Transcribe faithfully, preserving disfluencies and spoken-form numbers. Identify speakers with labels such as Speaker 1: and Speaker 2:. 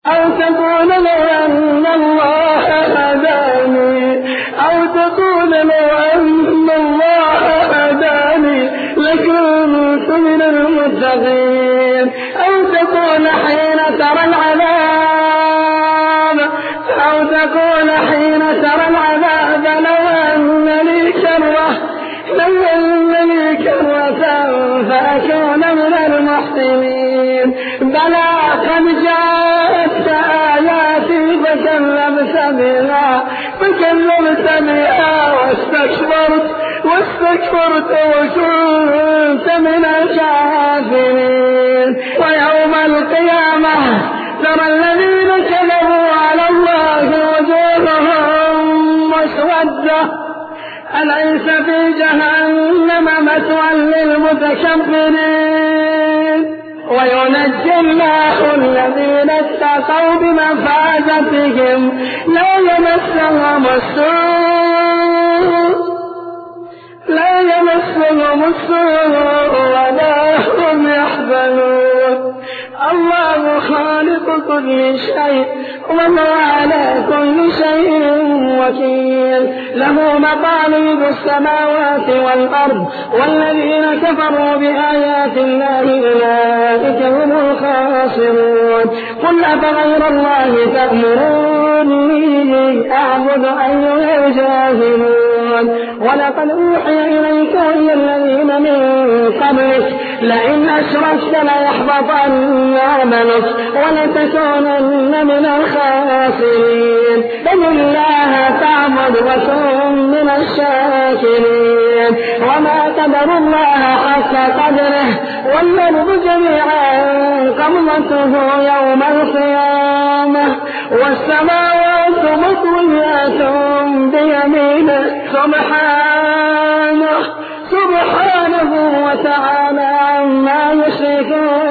Speaker 1: أو تقول لو أن الله هداني أو تقول لو أن الله هداني لكنت من المتقين أو تقول حين ترى العذاب أو تقول حين ترى العذاب لو أن لي كرة لو أن لي كرة فأكون من المحسنين بلى قد جاءتك آياتي فكذبت بها فكذبت بها واستكبرت واستكبرت وكنت من الكافرين ويوم القيامة ترى الذين كذبوا على الله وجوههم مسودة أليس في جهنم مثوى للمتكبرين وينجي الله الذين اتقوا بمفازتهم لا يمسهم السوء لا يمسهم السوء ولا هم يحزنون الله خالق كل شيء وهو على كل شيء وكيل له مقاليد السماوات والأرض والذين كفروا بآيات الله أولئك هم الخاسرون قل أفغير الله تأمروني أعبد أيها الجاهلون ولقد أوحي إليك وإلى الذين من قبلك لئن أشركت ليحبطن عملك ولتكونن من الخاسرين بل الله تعبد وكن من الشاكرين وما قدر الله حق قدره والأرض جميعا قبضته يوم القيامة والسماوات مطويات بيمينه سبحانه سبحانه وتعالى عما يشركون